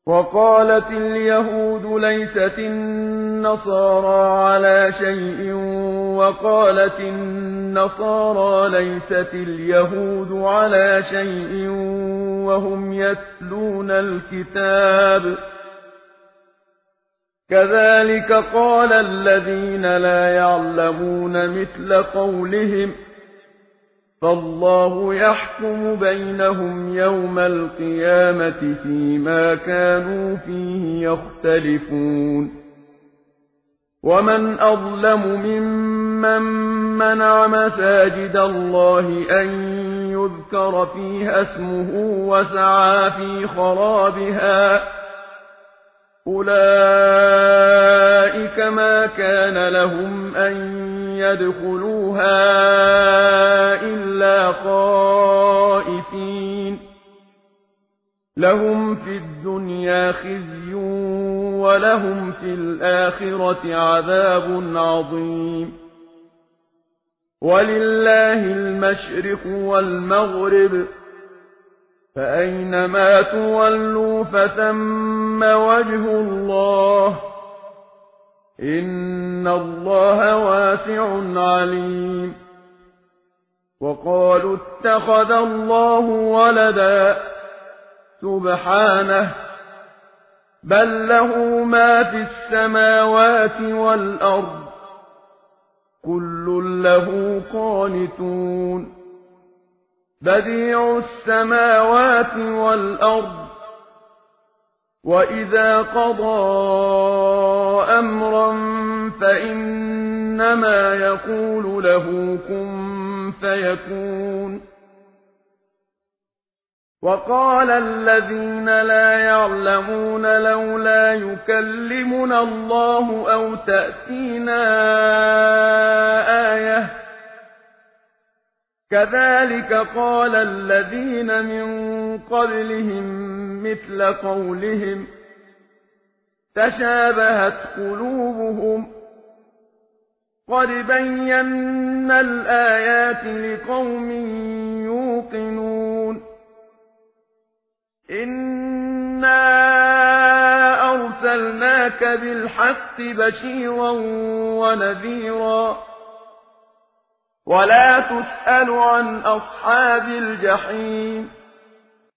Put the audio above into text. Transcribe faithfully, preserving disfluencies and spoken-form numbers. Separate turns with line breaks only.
وقالت اليهود ليست النصارى على شيء وقالت النصارى ليست اليهود على شيء وهم يتلون الكتاب كذلك قال الذين لا يعلمون مثل قولهم فالله يحكم بينهم يوم القيامة فيما كانوا فيه يختلفون ومن أظلم ممن منع مساجد الله أن يذكر فيها اسمه وسعى في خرابها أولئك ما كان لهم أن يدخلوها إلا خائفين لهم في الدنيا خزي ولهم في الآخرة عذاب عظيم ولله المشرق والمغرب فأينما تولوا فثم وجه الله إن الله واسع عليم وقالوا اتخذ الله ولدا سبحانه بل له ما في السماوات والأرض كل له قانتون بديع السماوات والأرض وإذا قضى أمرا فإنما يقول له كن فيكون وقال الذين لا يعلمون لولا يكلمنا الله أو تأتينا آية كذلك قال الذين من قبلهم مثل قولهم تشابهت قلوبهم قد بينا الآيات لقوم يوقنون إنا أرسلناك بالحق بشيرا ونذيرا ولا تسأل عن أصحاب الجحيم